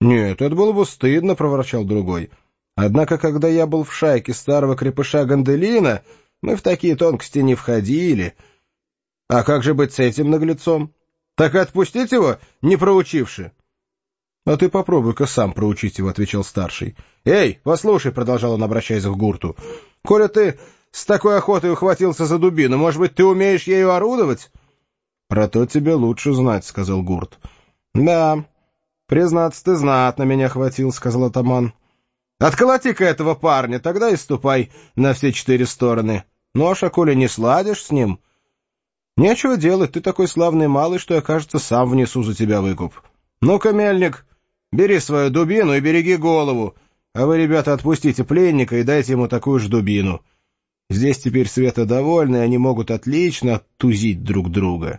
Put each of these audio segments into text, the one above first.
«Нет, это было бы стыдно», — проворчал другой. «Однако, когда я был в шайке старого крепыша Ганделина, мы в такие тонкости не входили. А как же быть с этим наглецом? Так и отпустить его, не проучивши?» «А ты попробуй-ка сам проучить его», — отвечал старший. «Эй, послушай», — продолжал он, обращаясь к гурту, — «коли ты с такой охотой ухватился за дубину, может быть, ты умеешь ею орудовать?» «Про то тебе лучше знать», — сказал гурт. «Да, признаться, ты знатно меня хватил», — сказал атаман. «Отколоти-ка этого парня, тогда и ступай на все 4 стороны. Ну, а коли не сладишь с ним, нечего делать, ты такой славный малый, что я, кажется, сам внесу за тебя выкуп. Ну-ка, мельник, бери свою дубину и береги голову, а вы, ребята, отпустите пленника и дайте ему такую же дубину. Здесь теперь Света довольны, и они могут отлично оттузить друг друга».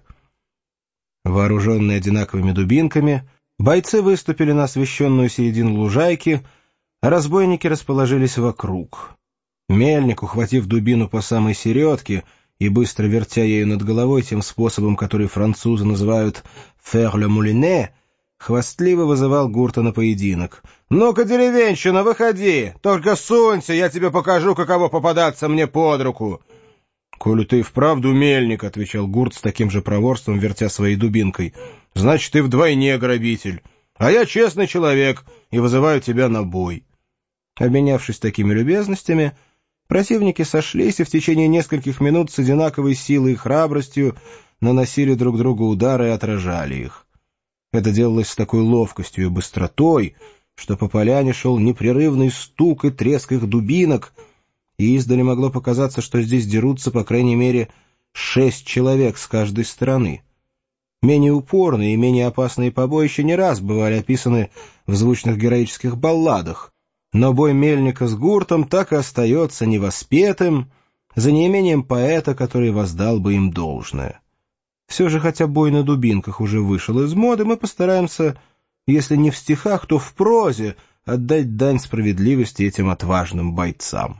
Вооруженные одинаковыми дубинками, бойцы выступили на освещенную середину лужайки, а разбойники расположились вокруг. Мельник, ухватив дубину по самой середке и быстро вертя ею над головой тем способом, который французы называют «faire le moulinet», хвастливо вызывал гурта на поединок. «Ну-ка, деревенщина, выходи! Только сунься, я тебе покажу, каково попадаться мне под руку!» «Коли ты и вправду мельник», — отвечал гурт с таким же проворством, вертя своей дубинкой, — «значит, ты вдвойне грабитель, а я честный человек и вызываю тебя на бой». Обменявшись такими любезностями, противники сошлись и в течение нескольких минут с одинаковой силой и храбростью наносили друг другу удары и отражали их. Это делалось с такой ловкостью и быстротой, что по поляне шел непрерывный стук и треск их дубинок, и издали могло показаться, что здесь дерутся, по крайней мере, 6 человек с каждой стороны. Менее упорные и менее опасные побоища не раз бывали описаны в звучных героических балладах, но бой мельника с гуртом так и остается невоспетым, за неимением поэта, который воздал бы им должное. Все же, хотя бой на дубинках уже вышел из моды, мы постараемся, если не в стихах, то в прозе, отдать дань справедливости этим отважным бойцам.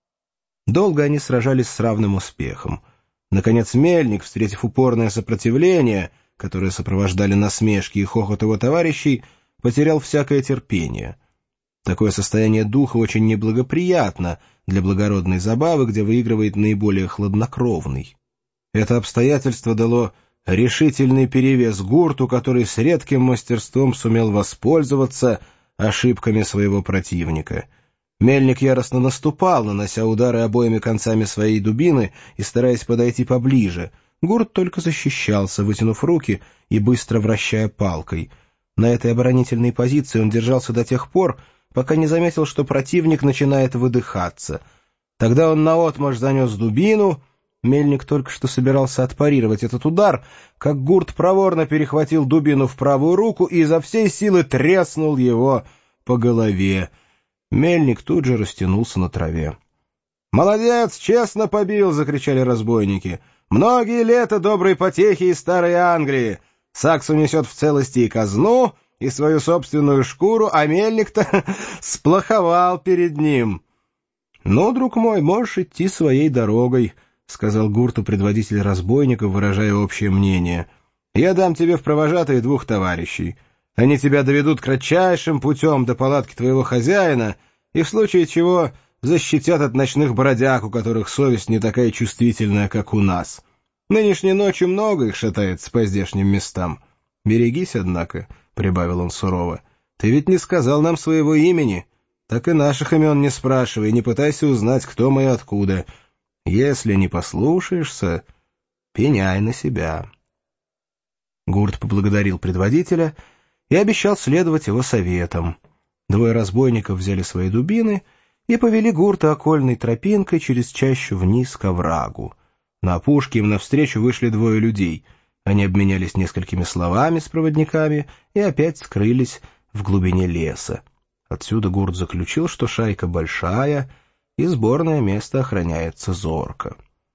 Долго они сражались с равным успехом. Наконец мельник, встретив упорное сопротивление, которое сопровождали насмешки и хохот его товарищей, потерял всякое терпение. Такое состояние духа очень неблагоприятно для благородной забавы, где выигрывает наиболее хладнокровный. Это обстоятельство дало решительный перевес гурту, который с редким мастерством сумел воспользоваться ошибками своего противника. Мельник яростно наступал, нанося удары обоими концами своей дубины и стараясь подойти поближе. Гурт только защищался, вытянув руки и быстро вращая палкой. На этой оборонительной позиции он держался до тех пор, пока не заметил, что противник начинает выдыхаться. Тогда он наотмашь занес дубину. Мельник только что собирался отпарировать этот удар, как гурт проворно перехватил дубину в правую руку и изо всей силы треснул его по голове. Мельник тут же растянулся на траве. «Молодец, честно побил!» — закричали разбойники. «Многие лета доброй потехи из старой Англии! Сакс унесет в целости и казну, и свою собственную шкуру, а мельник-то сплоховал перед ним!» «Ну, друг мой, можешь идти своей дорогой», — сказал гурту предводитель разбойников, выражая общее мнение. «Я дам тебе в провожатые 2 товарищей. Они тебя доведут кратчайшим путем до палатки твоего хозяина и в случае чего защитят от ночных бродяг, у которых совесть не такая чувствительная, как у нас. Нынешней ночью много их шатается по здешним местам. Берегись, однако», — прибавил он сурово. «Ты ведь не сказал нам своего имени. Так и наших имен не спрашивай, не пытайся узнать, кто мы и откуда. Если не послушаешься, пеняй на себя». Гурт поблагодарил предводителя и обещал следовать его советам. 2 разбойников взяли свои дубины и повели гурта окольной тропинкой через чащу вниз к оврагу. На опушке им навстречу вышли 2 людей. Они обменялись несколькими словами с проводниками и опять скрылись в глубине леса. Отсюда гурт заключил, что шайка большая, и сборное место охраняется зорко.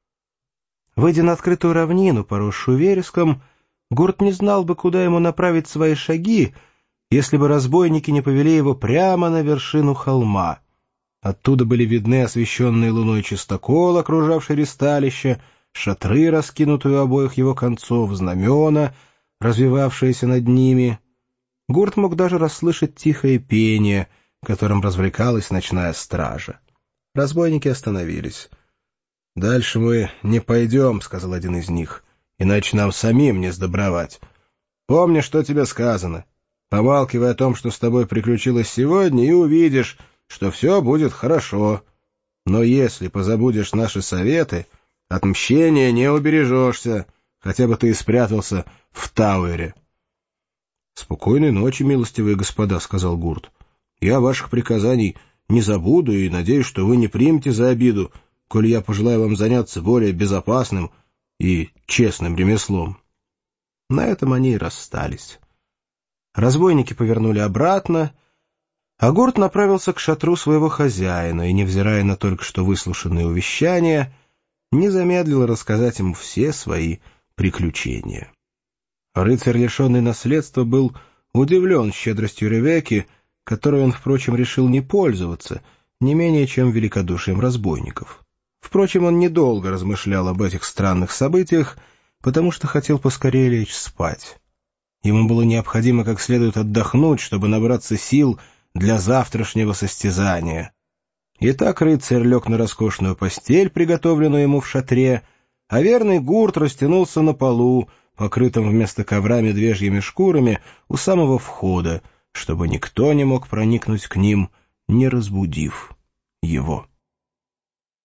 Выйдя на открытую равнину, поросшую вереском, гурт не знал бы, куда ему направить свои шаги, если бы разбойники не повели его прямо на вершину холма. Оттуда были видны освещенные луной чистокол, окружавший ристалище, шатры, раскинутые у обоих его концов, знамена, развивавшиеся над ними. Гурт мог даже расслышать тихое пение, которым развлекалась ночная стража. Разбойники остановились. «Дальше мы не пойдем», — сказал один из них, — «иначе нам самим не сдобровать. Помни, что тебе сказано. Помалкивай о том, что с тобой приключилось сегодня, и увидишь, что все будет хорошо. Но если позабудешь наши советы, от мщения не убережешься, хотя бы ты и спрятался в Тауэре». «Спокойной ночи, милостивые господа», — сказал Гурт. «Я ваших приказаний не забуду и надеюсь, что вы не примете за обиду, коли я пожелаю вам заняться более безопасным и честным ремеслом». На этом они и расстались. Разбойники повернули обратно, а Гурт направился к шатру своего хозяина и, невзирая на только что выслушанные увещания, не замедлил рассказать ему все свои приключения. Рыцарь, лишенный наследства, был удивлен щедростью Ревекки, которой он, впрочем, решил не пользоваться, не менее чем великодушием разбойников. Впрочем, он недолго размышлял об этих странных событиях, потому что хотел поскорее лечь спать. Ему было необходимо как следует отдохнуть, чтобы набраться сил для завтрашнего состязания. Итак, рыцарь лег на роскошную постель, приготовленную ему в шатре, а верный Гурт растянулся на полу, покрытым вместо ковра медвежьими шкурами, у самого входа, чтобы никто не мог проникнуть к ним, не разбудив его.